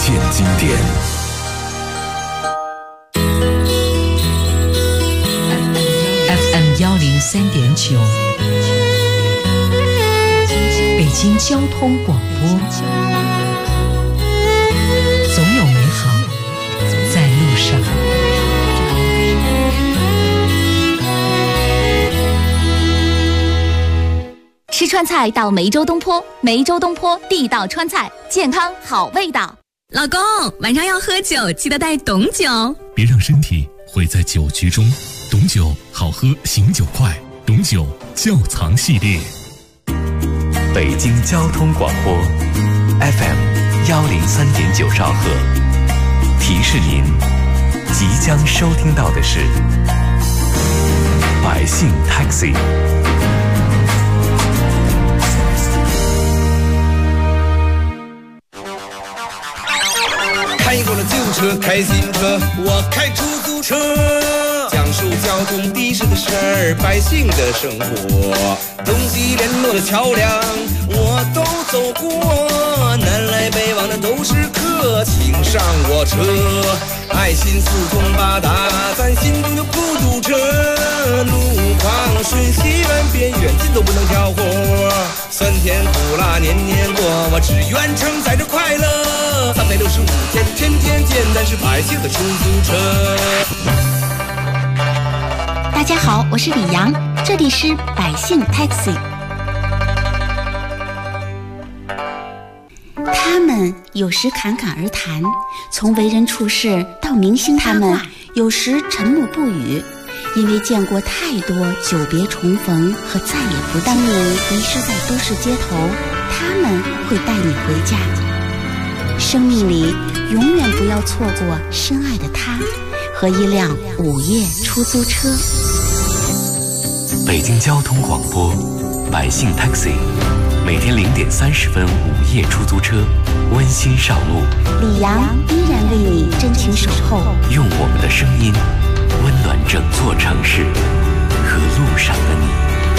见经典。 FM 103.9，北京交通广播，总有美好在路上。 吃川菜到梅州东坡，梅州东坡地道川菜，健康好味道。 老公，晚上要喝酒，记得带董酒， 别让身体毁在酒局中。董酒好喝，醒酒快。董酒窖藏系列。 北京交通广播 FM 103.9兆赫，提示您即将收听到的是百姓 Taxi。 开过了旧车，开新车，我开出租车，讲述交通的士的事儿，百姓的生活，东西联络的桥梁我都走过，南来北往的都是客，请上我车，爱心四通八达，咱心中就不堵车，路况瞬息万变，远近都不能挑活，酸甜苦辣年年过，我只愿承载着快乐，365天天天见，咱是百姓的出租车。 大家好，我是李阳，这里是百姓 Taxi。 他们有时侃侃而谈，从为人处事到明星八卦，他们有时沉默不语，因为见过太多久别重逢和再也不当你迷失在都市街头，他们会带你回家。生命里永远不要错过深爱的他和一辆午夜出租车。 北京交通广播百姓 Taxi， 每天0点30分午夜出租车温馨上路， 李阳依然为你真情守候， 用我们的声音温暖整座城市和路上的你。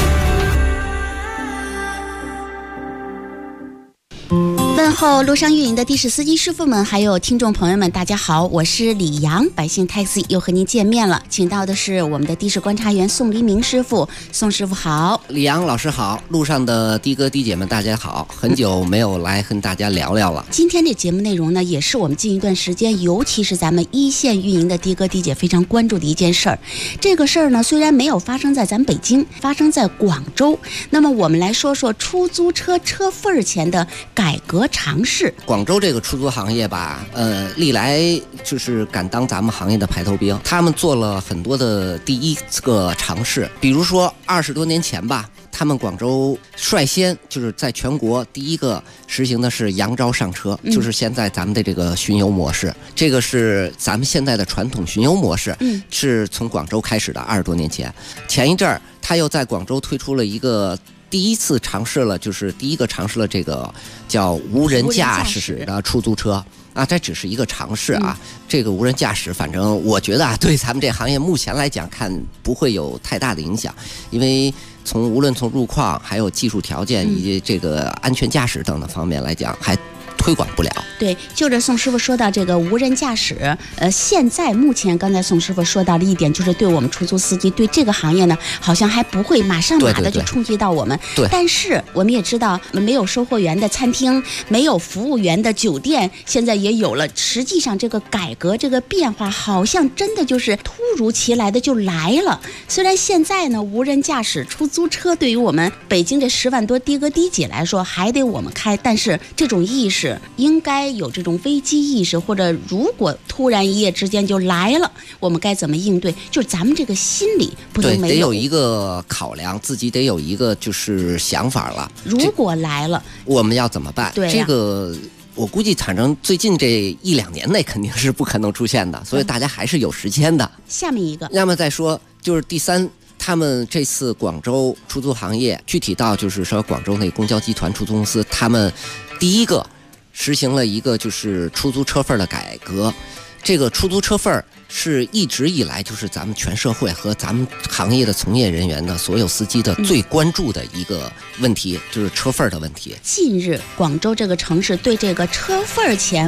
问候路上运营的的士司机师傅们，还有听众朋友们，大家好，我是李阳，百姓 Taxi 又和您见面了，请到的是我们的的士观察员宋黎明师傅。宋师傅好。 李阳老师好，路上的的哥的姐们大家好，很久没有来跟大家聊聊了。 今天这节目内容呢，也是我们近一段时间，尤其是咱们一线运营的的哥的姐非常关注的一件事儿。这个事儿呢，虽然没有发生在咱北京，发生在广州，那么我们来说说出租车车份钱的改革尝试。 广州这个出租行业吧，历来就是敢当咱们行业的排头兵，他们做了很多的第一个尝试，比如说20多年前吧，他们广州率先就是在全国第一个实行的是扬招上车，就是现在咱们的这个巡游模式，这个是咱们现在的传统巡游模式，是从广州开始的，20多年前。前一阵儿他又在广州推出了一个第一次尝试了，就是第一个尝试了这个叫无人驾驶的出租车啊，这只是一个尝试啊。这个无人驾驶，反正我觉得啊，对咱们这行业目前来讲，看不会有太大的影响，因为无论从路况、还有技术条件以及这个安全驾驶等等方面来讲，还推广不了。 对，就着宋师傅说到这个无人驾驶，现在目前刚才宋师傅说到了一点，就是对我们出租司机对这个行业呢，好像还不会马上的就冲击到我们。 对， 但是我们也知道，没有售货员的餐厅，没有服务员的酒店，现在也有了。实际上，这个改革、这个变化，好像真的就是突如其来的就来了。虽然现在呢，无人驾驶出租车对于我们北京这10万多的哥的姐来说，还得我们开，但是这种意识应该有这种危机意识，或者如果突然一夜之间就来了，我们该怎么应对？就是咱们这个心理不能没有， 得有一个考量，自己得有一个就是想法了。 如果来了， 我们要怎么办？ 对， 这个我估计反正最近这1-2年内肯定是不可能出现的，所以大家还是有时间的。 下面一个， 那么再说就是第三。他们这次广州出租行业，具体到就是说广州那公交集团出租公司，他们第一个实行了一个就是出租车份的改革。这个出租车份是一直以来就是咱们全社会和咱们行业的从业人员的所有司机的最关注的一个问题，就是车份的问题。 近日广州这个城市对这个车份钱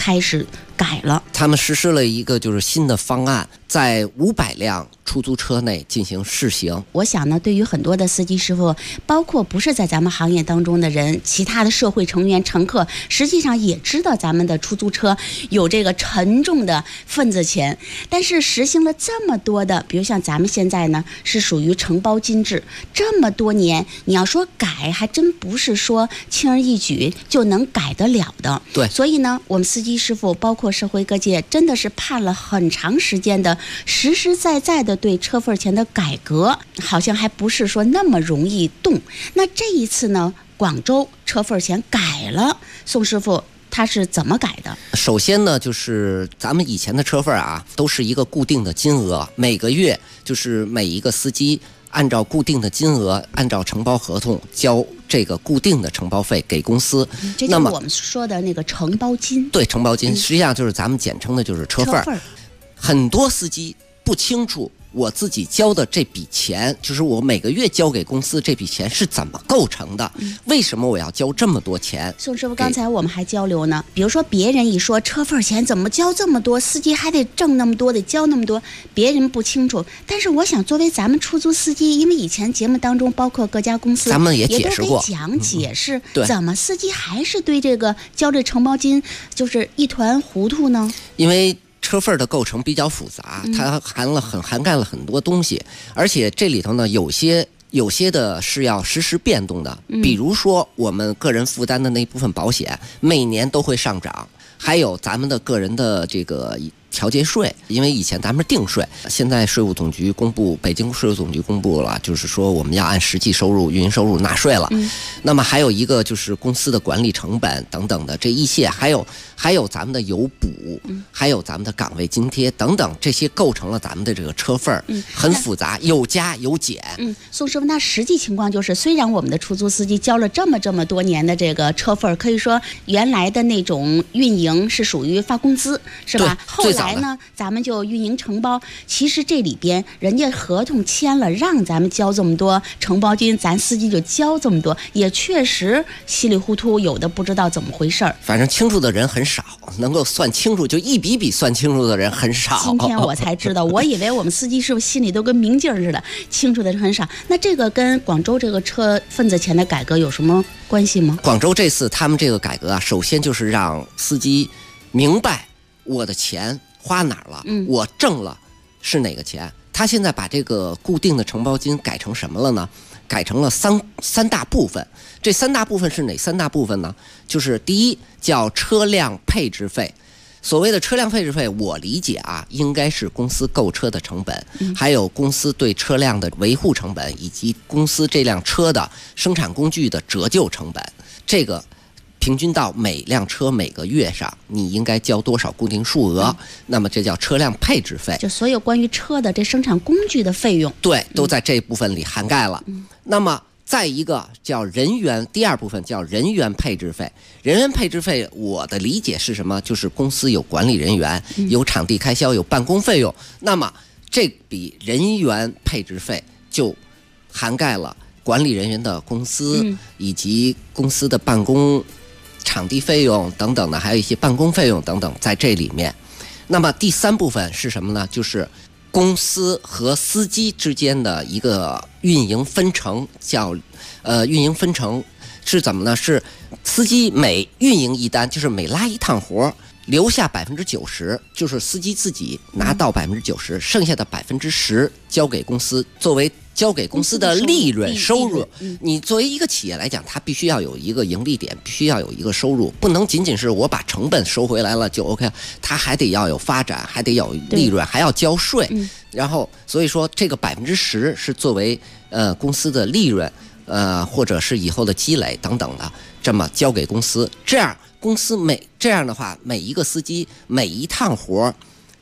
开始改了。 他们实施了一个就是新的方案，在500辆出租车内进行试行。 我想呢，对于很多的司机师傅，包括不是在咱们行业当中的人，其他的社会成员、乘客，实际上也知道咱们的出租车有这个沉重的份子钱。但是实行了这么多的，比如像咱们现在呢，是属于承包金制，这么多年，你要说改，还真不是说轻而易举就能改得了的。 对， 所以呢，我们司机师傅，包括社会各界，真的是盼了很长时间的，实实在在的对车份钱的改革，好像还不是说那么容易动。那这一次呢，广州车份钱改了，宋师傅他是怎么改的？ 首先呢，就是咱们以前的车份啊，都是一个固定的金额，每个月就是每一个司机按照固定的金额，按照承包合同交这个固定的承包费给公司。 这就是我们说的那个承包金。 对，承包金实际上就是咱们简称的就是车份。很多司机不清楚我自己交的这笔钱，就是我每个月交给公司这笔钱是怎么构成的，为什么我要交这么多钱？ 宋师傅，刚才我们还交流呢，比如说别人一说车份钱怎么交这么多，司机还得挣那么多，得交那么多，别人不清楚。但是我想作为咱们出租司机，因为以前节目当中包括各家公司咱们也解释过， 也都给讲解释， 对， 怎么司机还是对这个交这承包金就是一团糊涂呢？ 因为车份的构成比较复杂，它涵盖了很多东西，而且这里头呢有些的是要实时变动的，比如说我们个人负担的那部分保险每年都会上涨，还有咱们的个人的这个调节税，因为以前咱们是定税，现在税务总局公布，北京税务总局公布了，就是说我们要按实际收入、运营收入纳税了。那么还有一个就是公司的管理成本等等的这一切，还有咱们的油补，还有咱们的岗位津贴等等，这些构成了咱们的这个车份，很复杂，有加有减。 宋师傅，那实际情况就是，虽然我们的出租司机交了这么多年的这个车份，可以说原来的那种运营是属于发工资，是吧？后来呢，咱们就运营承包，其实这里边人家合同签了，让咱们交这么多承包金，咱司机就交这么多，也确实稀里糊涂，有的不知道怎么回事儿。 反正清楚的人很少，能够算清楚就一笔笔算清楚的人很少。 今天我才知道，我以为我们司机师傅心里都跟明镜似的，清楚的人很少。那这个跟广州这个车份子钱的改革有什么关系吗？ 广州这次他们这个改革啊，首先就是让司机明白我的钱花哪儿了，我挣了是哪个钱。他现在把这个固定的承包金改成什么了呢？改成了三大部分。这三大部分是哪三大部分呢？就是第一叫车辆配置费。所谓的车辆配置费，我理解啊，应该是公司购车的成本，还有公司对车辆的维护成本，以及公司这辆车的生产工具的折旧成本。这个平均到每辆车每个月上，你应该交多少固定数额，那么这叫车辆配置费。 就所有关于车的这生产工具的费用， 对，都在这部分里涵盖了。那么再一个叫人员，第二部分叫人员配置费。人员配置费，我的理解是什么？就是公司有管理人员，有场地开销，有办公费用。那么这笔人员配置费就涵盖了管理人员的公司，以及公司的办公场地费用等等的，还有一些办公费用等等，在这里面。那么第三部分是什么呢？就是公司和司机之间的一个运营分成，叫运营分成是怎么呢？是司机每运营一单，就是每拉一趟活，留下90%，就是司机自己拿到90%，剩下的10%交给公司，作为交给公司的利润收入。你作为一个企业来讲，它必须要有一个盈利点，必须要有一个收入，不能仅仅是我把成本收回来了就 OK， 它还得要有发展，还得有利润，还要交税。然后所以说这个10%是作为公司的利润，或者是以后的积累等等的，这么交给公司。这样公司这样的话，每一个司机每一趟活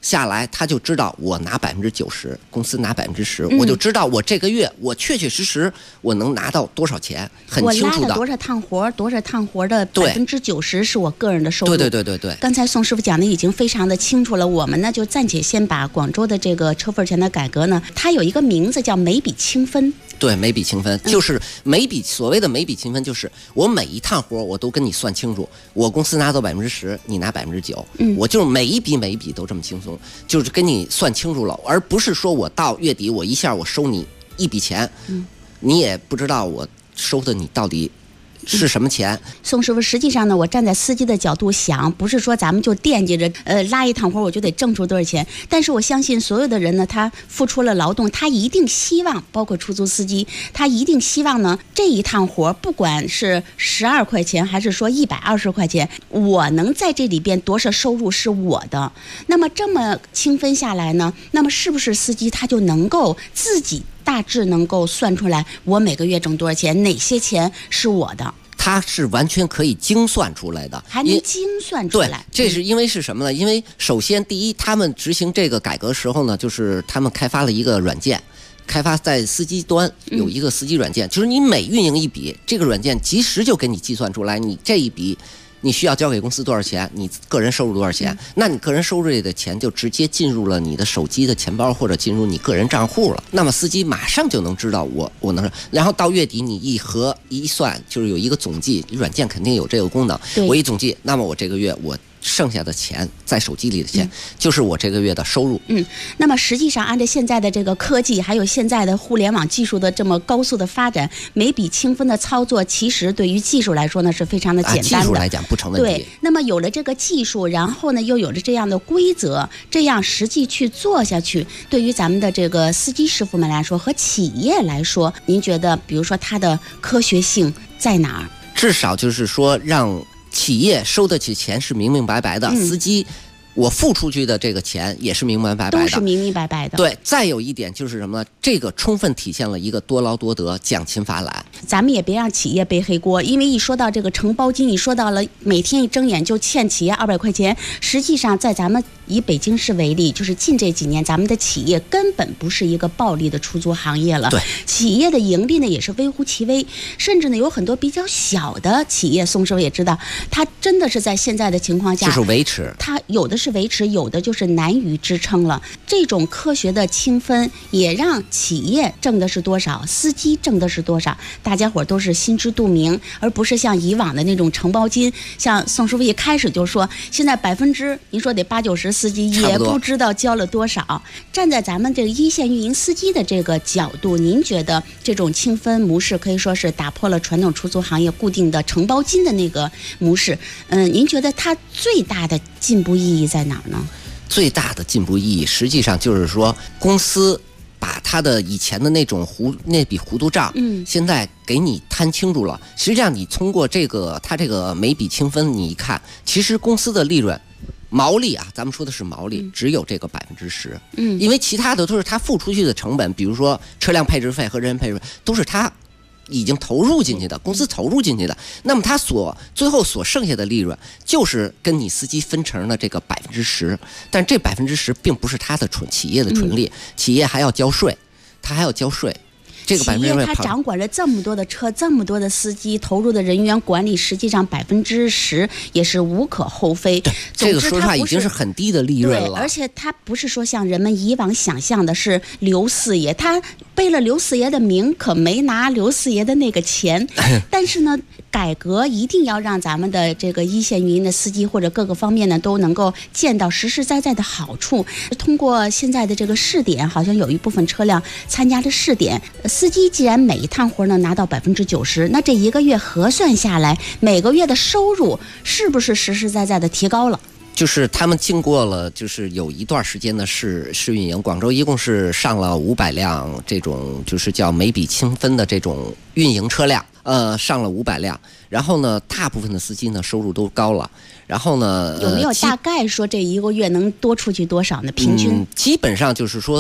下来，他就知道我拿90%，公司拿10%，我就知道我这个月我确确实实我能拿到多少钱，很清楚的。 我拉了多少趟活的90%是我个人的收入。 对。 刚才宋师傅讲的已经非常的清楚了，我们呢就暂且先把广州的这个车份钱的改革呢，它有一个名字叫每笔清分。 对，每笔清分就是所谓的每笔清分，就是我每一趟活我都跟你算清楚，我公司拿到10%，你拿9%，我就是每一笔都这么轻松，就是跟你算清楚了，而不是说我到月底我一下我收你一笔钱，你也不知道我收的你到底是什么钱。 宋师傅，实际上呢，我站在司机的角度想，不是说咱们就惦记着拉一趟活我就得挣出多少钱，但是我相信所有的人呢，他付出了劳动，他一定希望，包括出租司机，他一定希望呢，这一趟活不管是12块钱还是说120块钱，我能在这里边多少收入是我的。那么这么清分下来呢，那么是不是司机他就能够自己大致能够算出来我每个月挣多少钱，哪些钱是我的？ 它是完全可以精算出来的， 还能精算出来。 对，这是因为是什么呢？因为首先第一，他们执行这个改革时候呢，就是他们开发了一个软件，开发在司机端有一个司机软件，就是你每运营一笔，这个软件及时就给你计算出来，你这一笔你需要交给公司多少钱，你个人收入多少钱，那你个人收入里的钱就直接进入了你的手机的钱包或者进入你个人账户了。那么司机马上就能知道我能，然后到月底你一算，就是有一个总计，软件肯定有这个功能，我一总计，那么我这个月我剩下的钱在手机里的钱，就是我这个月的收入。 那么实际上按照现在的这个科技，还有现在的互联网技术的这么高速的发展，每笔清分的操作，其实对于技术来说呢是非常的简单的。 技术来讲不成问题。 对，那么有了这个技术，然后呢又有了这样的规则，这样实际去做下去，对于咱们的这个司机师傅们来说和企业来说，您觉得比如说它的科学性在哪儿？ 至少就是说让企业收得起钱是明明白白的，司机我付出去的这个钱也是明明白白的， 都是明明白白的。 对，再有一点就是什么呢？这个充分体现了一个多劳多得、奖勤罚懒。 咱们也别让企业背黑锅，因为一说到这个承包金，你说到了每天一睁眼就欠企业200块钱，实际上在咱们以北京市为例，就是近这几年咱们的企业根本不是一个暴利的出租行业了。 对， 企业的盈利呢也是微乎其微，甚至呢有很多比较小的企业，宋师傅也知道，它真的是在现在的情况下就是维持， 它有的是维持，有的就是难于支撑了。这种科学的清分也让企业挣的是多少，司机挣的是多少，大家伙都是心知肚明，而不是像以往的那种承包金。像宋师傅一开始就说，现在您说得80-90%司机也不知道交了多少。站在咱们这个一线运营司机的这个角度，您觉得这种清分模式可以说是打破了传统出租行业固定的承包金的那个模式？您觉得它最大的进步意义在哪儿呢？ 最大的进步意义实际上就是说，公司把他的以前的那笔糊涂账，现在给你摊清楚了。实际上你通过他这个每笔清分，你一看，其实公司的利润毛利啊，咱们说的是毛利，只有这个10%。因为其他的都是他付出去的成本，比如说车辆配置费和人员配置费，都是他已经投入进去的，公司投入进去的。那么他最后所剩下的利润，就是跟你司机分成的这个10%。但这10%并不是他的企业的纯利，企业还要交税，他还要交税。这个企业它掌管了这么多的车，这么多的司机，投入的人员管理，实际上10%也是无可厚非。 这个说实话已经是很低的利润了。 对，而且它不是说像人们以往想象的是刘四爷，他背了刘四爷的名，可没拿刘四爷的那个钱。但是呢，改革一定要让咱们的这个一线运营的司机或者各个方面呢都能够见到实实在在的好处。通过现在的这个试点，好像有一部分车辆参加了试点。司机既然每一趟活能拿到90%，那这一个月核算下来，每个月的收入是不是实实在在的提高了？ 就是他们经过了，就是有一段时间的试运营，广州一共是上了500辆这种就是叫每笔清分的这种运营车辆，上了500辆。然后呢，大部分的司机呢收入都高了。然后呢， 有没有大概说这一个月能多出去多少呢？平均？ 基本上就是说，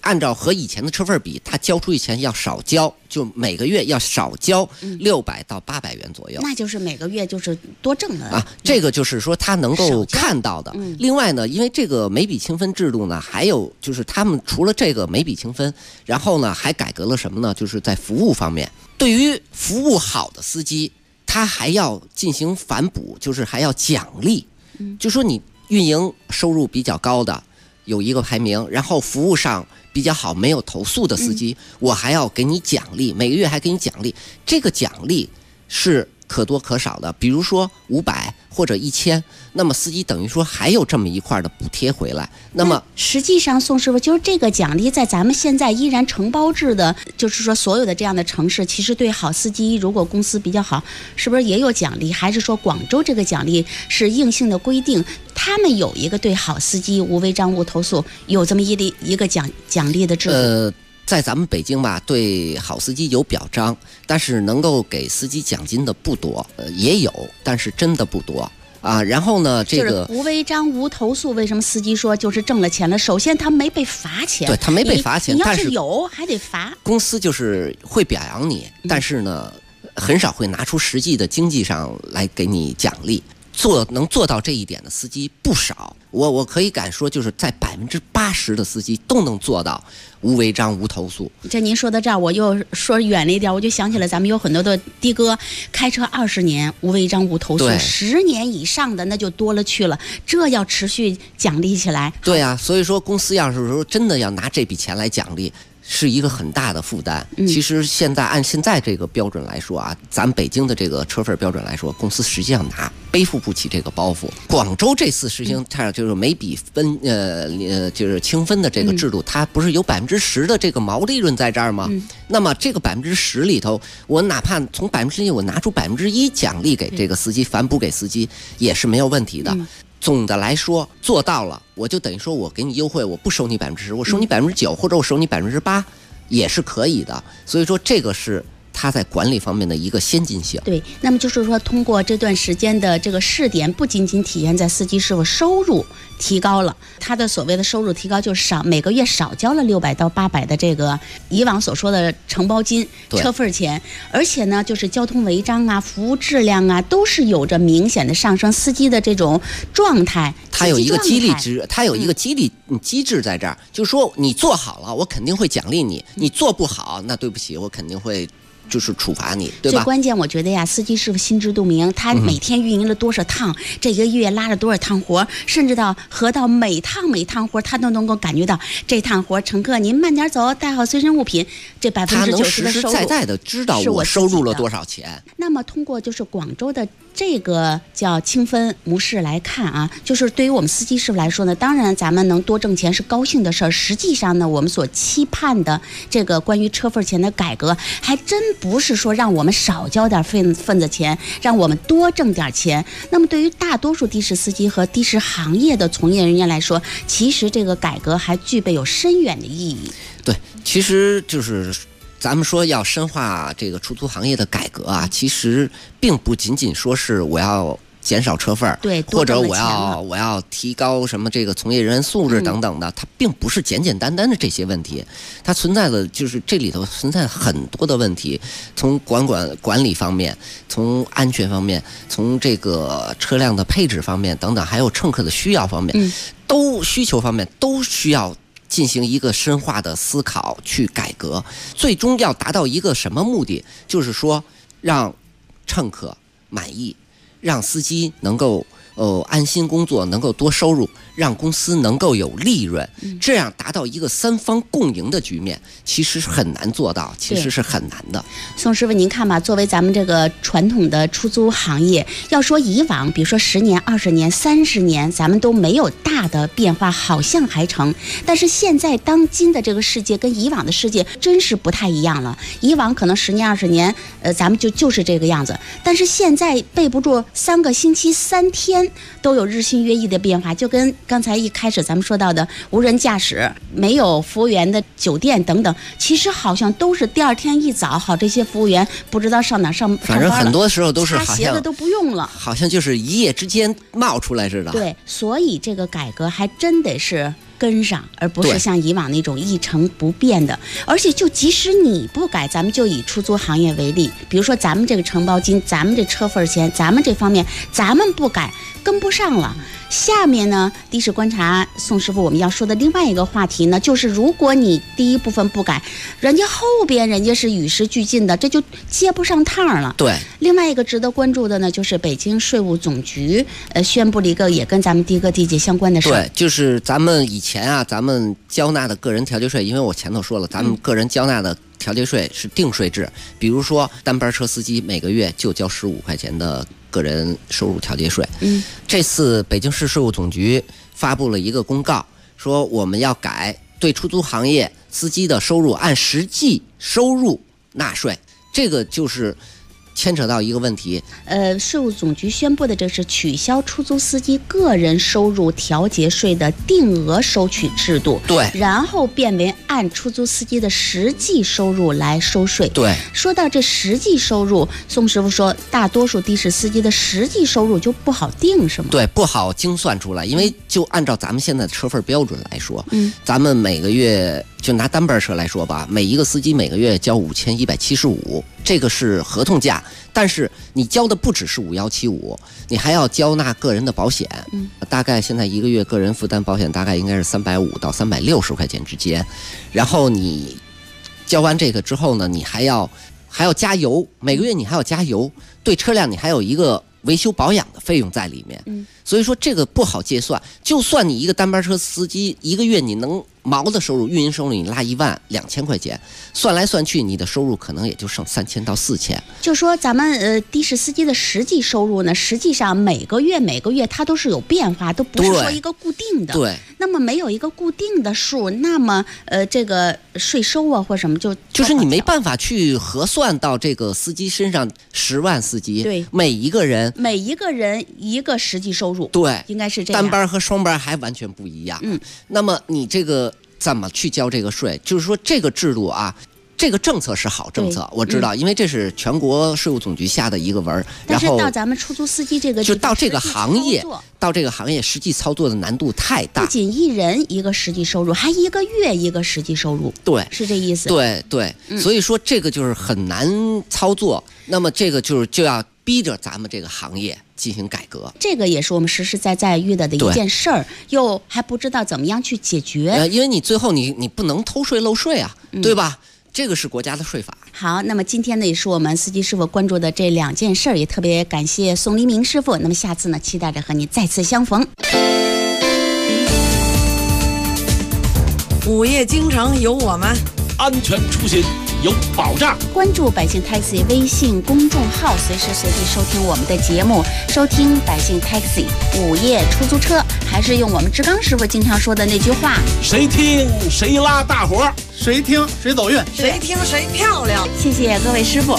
按照和以前的车费比，他交出去钱要少交，就每个月要少交600到800元左右。 那就是每个月就是多挣了啊，这个就是说他能够看到的。另外呢，因为这个每笔清分制度呢，还有就是他们除了这个每笔清分，然后呢还改革了什么呢？就是在服务方面，对于服务好的司机，他还要进行反哺，就是还要奖励。就说你运营收入比较高的有一个排名，然后服务上比较好没有投诉的司机，我还要给你奖励，每个月还给你奖励。这个奖励是可多可少的，比如说500或者1000，那么司机等于说还有这么一块的补贴回来。那么实际上宋师傅，就是这个奖励在咱们现在依然承包制的，就是说所有的这样的城市，其实对好司机如果公司比较好，是不是也有奖励？还是说广州这个奖励是硬性的规定，他们有一个对好司机无违章无投诉有这么一个奖励的制度？ 在咱们北京吧，对好司机有表彰，但是能够给司机奖金的不多，也有，但是真的不多啊。然后呢，这个就是无违章无投诉，为什么司机说就是挣了钱了？首先他没被罚钱， 对他没被罚钱， 你要但是有还得罚。 公司就是会表扬你，但是呢，很少会拿出实际的经济上来给你奖励。能做到这一点的司机不少，我可以敢说，就是在80%的司机都能做到无违章无投诉。 这您说到这儿，我又说远了一点，我就想起来咱们有很多的的哥开车20年无违章无投诉，10年以上的那就多了去了，这要持续奖励起来。 对啊，所以说公司要是说真的要拿这笔钱来奖励，是一个很大的负担。其实现在按现在这个标准来说啊，咱们北京的这个车费标准来说，公司实际上背负不起这个包袱。广州这次实行它就是每笔就是清分的这个制度，它不是有10%的这个毛利润在这儿吗？那么这个10%里头，我哪怕从10%我拿出1%奖励给这个司机，反哺给司机也是没有问题的。总的来说做到了，我就等于说我给你优惠，我不收你10%，我收你9%，或者我收你8%，也是可以的。所以说这个是它在管理方面的一个先进性。 对，那么就是说通过这段时间的这个试点，不仅仅体现在司机师傅收入提高了，他的所谓的收入提高就是每个月少交了600到800的这个以往所说的承包金车费钱，而且呢就是交通违章啊、服务质量啊都是有着明显的上升，司机的这种状态， 它有一个激励值，它有一个激励机制在这儿，就是说你做好了，我肯定会奖励你；你做不好，那对不起，我肯定会就是处罚你，对吧？ 最关键我觉得呀，司机师傅心知肚明，他每天运营了多少趟，这个月拉了多少趟活，甚至到每趟活，他都能够感觉到这趟活乘客您慢点走，带好随身物品，这90%的收入， 他能实实在在的知道我收入了多少钱。 那么通过就是广州的这个叫清分模式来看啊，就是对于我们司机师傅来说呢，当然咱们能多挣钱是高兴的事儿，实际上呢，我们所期盼的这个关于车费钱的改革，还真不是说让我们少交点份子钱，让我们多挣点钱。那么对于大多数的士司机和的士行业的从业人员来说，其实这个改革还具备有深远的意义。 对，其实就是咱们说要深化这个出租行业的改革啊，其实并不仅仅说是我要减少车费， 对， 或者我要提高什么这个从业人员素质等等的，它并不是简简单单的这些问题，它存在的就是这里头存在很多的问题，从管理方面，从安全方面，从这个车辆的配置方面等等，还有乘客的需要方面，需求方面都需要进行一个深化的思考去改革，最终要达到一个什么目的？就是说让乘客满意，让司机能够安心工作，能够多收入，让公司能够有利润，这样达到一个3方共赢的局面，其实是很难做到，其实是很难的。 宋师傅，您看吧，作为咱们这个传统的出租行业，要说以往，比如说10年、20年、30年，咱们都没有大的变化，好像还成。但是现在当今的这个世界跟以往的世界真是不太一样了。以往可能10年、20年，咱们就是这个样子，但是现在背不住3个星期、3天都有日新月异的变化，就跟刚才一开始咱们说到的无人驾驶、没有服务员的酒店等等，其实好像都是第2天一早，好这些服务员不知道上哪上班了， 反正很多时候都是擦鞋子都不用了， 好像就是一夜之间冒出来似的。 对，所以这个改革还真得是跟上，而不是像以往那种一成不变的。而且就即使你不改，咱们就以出租行业为例，比如说咱们这个承包金，咱们这车份钱，咱们这方面咱们不改，跟不上了。下面呢，的士观察宋师傅我们要说的另外一个话题呢，就是如果你第一部分不改，人家后边人家是与时俱进的，这就接不上趟了。 对。 另外一个值得关注的呢，就是北京税务总局宣布了一个也跟咱们的哥地姐相关的事。 对，就是咱们以前啊，咱们交纳的个人调节税，因为我前头说了，咱们个人交纳的调节税是定税制，比如说单班车司机每个月就交15块钱的个人收入调节税。这次北京市税务总局发布了一个公告，说我们要改对出租行业司机的收入按实际收入纳税，这个就是牵扯到一个问题。 税务总局宣布的这是取消出租司机个人收入调节税的定额收取制度， 对， 然后变为按出租司机的实际收入来收税。 对， 说到这实际收入，宋师傅说，大多数的士司机的实际收入就不好定，是吗？ 对，不好精算出来，因为就按照咱们现在的车份标准来说，咱们每个月就拿单班车来说吧，每一个司机每个月交5175，这个是合同价，但是你交的不只是5175，你还要交纳个人的保险，大概现在一个月个人负担保险大概应该是350到360块钱之间，然后你交完这个之后呢，你还要加油，每个月你还要加油，对车辆你还有一个维修保养的费用在里面，所以说这个不好计算。就算你一个单班车司机一个月你能毛的收入，运营收入你拉12000块钱，算来算去你的收入可能也就剩3000到4000。 就说咱们的士司机的实际收入呢，实际上每个月它都是有变化，都不是说一个固定的。 对。 那么没有一个固定的数，那么这个税收啊或什么就是你没办法去核算到这个司机身上，10万司机， 对， 每一个人一个实际收入， 对， 应该是这样。 单班和双班还完全不一样。那么你这个怎么去交这个税？就是说这个制度啊，这个政策是好政策，我知道，因为这是全国税务总局下的一个文， 但是到咱们出租司机这个就到这个行业实际操作的难度太大， 不仅一人一个实际收入，还一个月一个实际收入， 对， 是这意思。 对，所以说这个就是很难操作，那么这个就要逼着咱们这个行业进行改革， 这个也是我们实实在在遇到的一件事儿，又还不知道怎么样去解决。 因为你最后你不能偷税漏税啊，对吧？这个是国家的税法。 好，那么今天呢也是我们司机师傅关注的这2件事儿，也特别感谢宋黎明师傅。那么下次呢，期待着和你再次相逢。 午夜京城有我们， 安全出行有保障。 关注百姓 Taxi 微信公众号，随时随地收听我们的节目，收听百姓 Taxi 午夜出租车。还是用我们志刚师傅经常说的那句话： 谁听谁拉大伙， 谁听谁走运， 谁听谁漂亮。 谢谢各位师傅。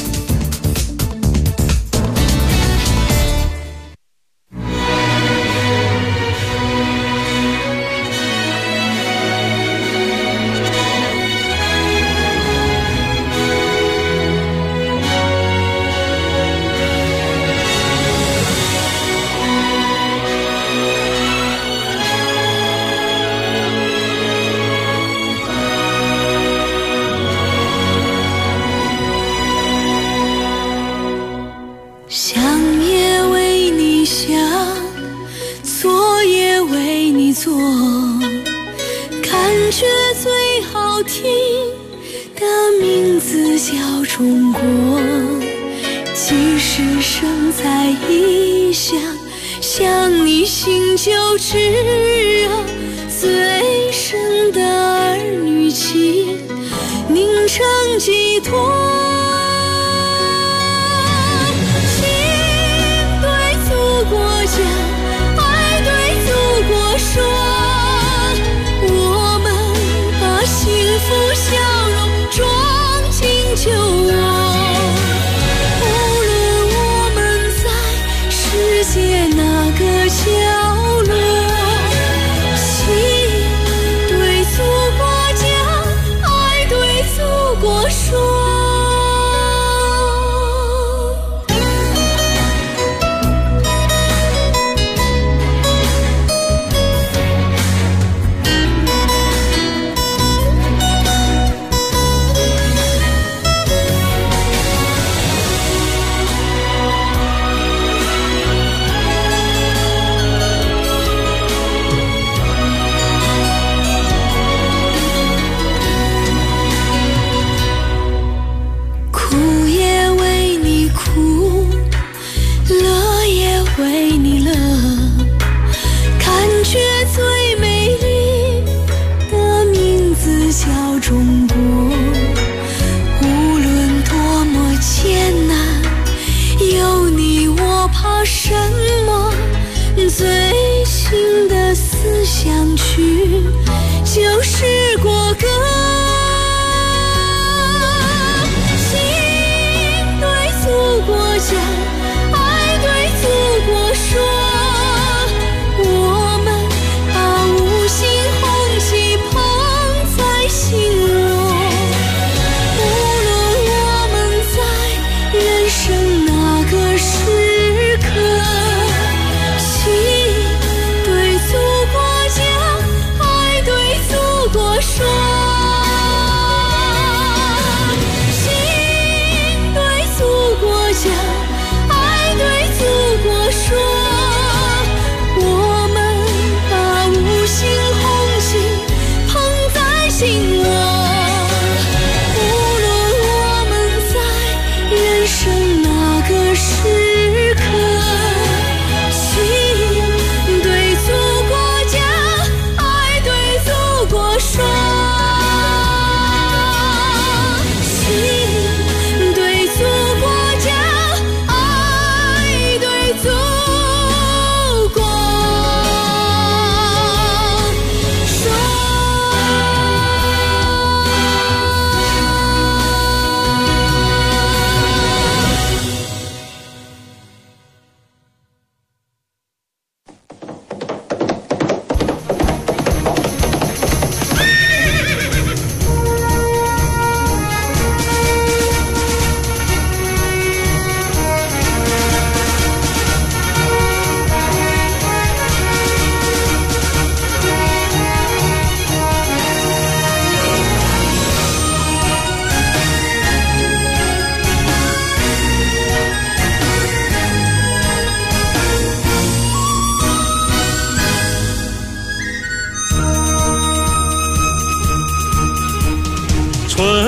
中国，即使生在异乡，想你心就炽热，最深的儿女情凝成寄托。情对祖国讲，爱对祖国说，我们把幸福笑容装进酒窝。无论我们在世界哪个角落，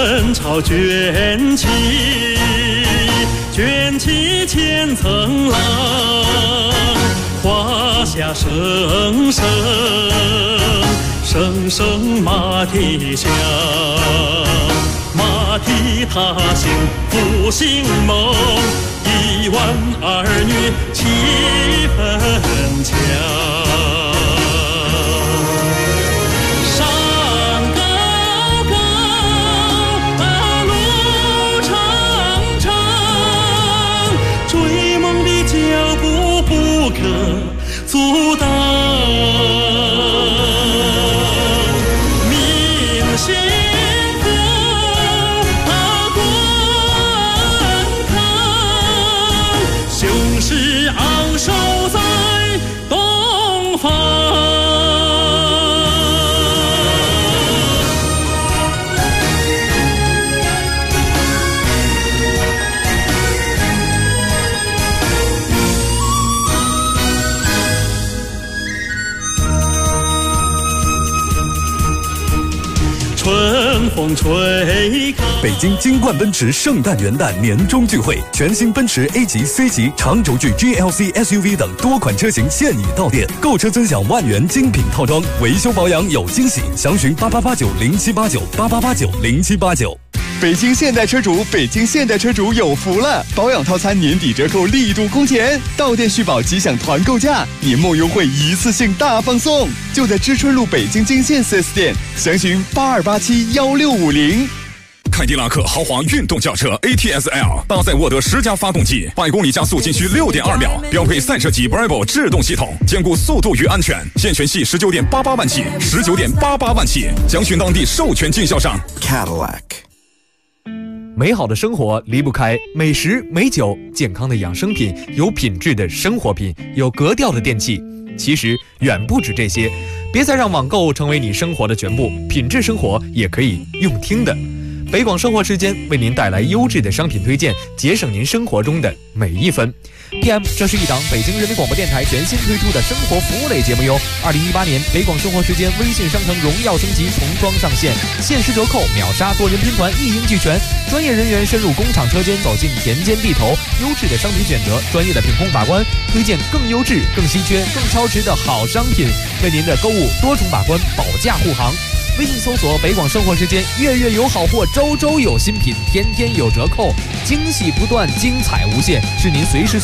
人潮卷起，卷起千层浪，华夏声声，声声马蹄响，马蹄踏行复兴梦，1万儿女气氛强。阻挡，明星风观看，雄狮昂首在东方。春风吹开。 北京金冠奔驰圣诞元旦年终聚会，全新奔驰 A 级、C 级、长轴距 GLC SUV 等多款车型现已到店，购车尊享万元精品套装，维修保养有惊喜，详询8889078988890789。 北京现代车主，北京现代车主有福了！保养套餐年底折扣力度空前，到店续保即享团购价，年末优惠一次性大放送，就在知春路北京金线 4S 店，详询82871650。 凯迪拉克豪华运动轿车 ATS-L 搭载沃德10加发动机，100公里加速仅需6.2秒，标配赛车级 Bravo 制动系统，兼顾速度与安全。现权系19.88万起，19.88万起，详询当地授权经销商 Cadillac。 美好的生活离不开美食美酒，健康的养生品，有品质的生活品，有格调的电器。其实远不止这些，别再让网购成为你生活的全部，品质生活也可以用听的。北广生活时间为您带来优质的商品推荐，节省您生活中的每一分。PM， 这是一档北京人民广播电台全新推出的生活服务类节目哟。2018年北广生活时间微信商城荣耀升级重装上线，限时折扣，秒杀多人拼团，一应俱全。专业人员深入工厂车间，走进田间地头，优质的商品选择，专业的品控把关，推荐更优质、更稀缺、更超值的好商品，为您的购物多重把关，保驾护航。微信搜索北广生活时间，月月有好货，周周有新品，天天有折扣，惊喜不断，精彩无限，是您随时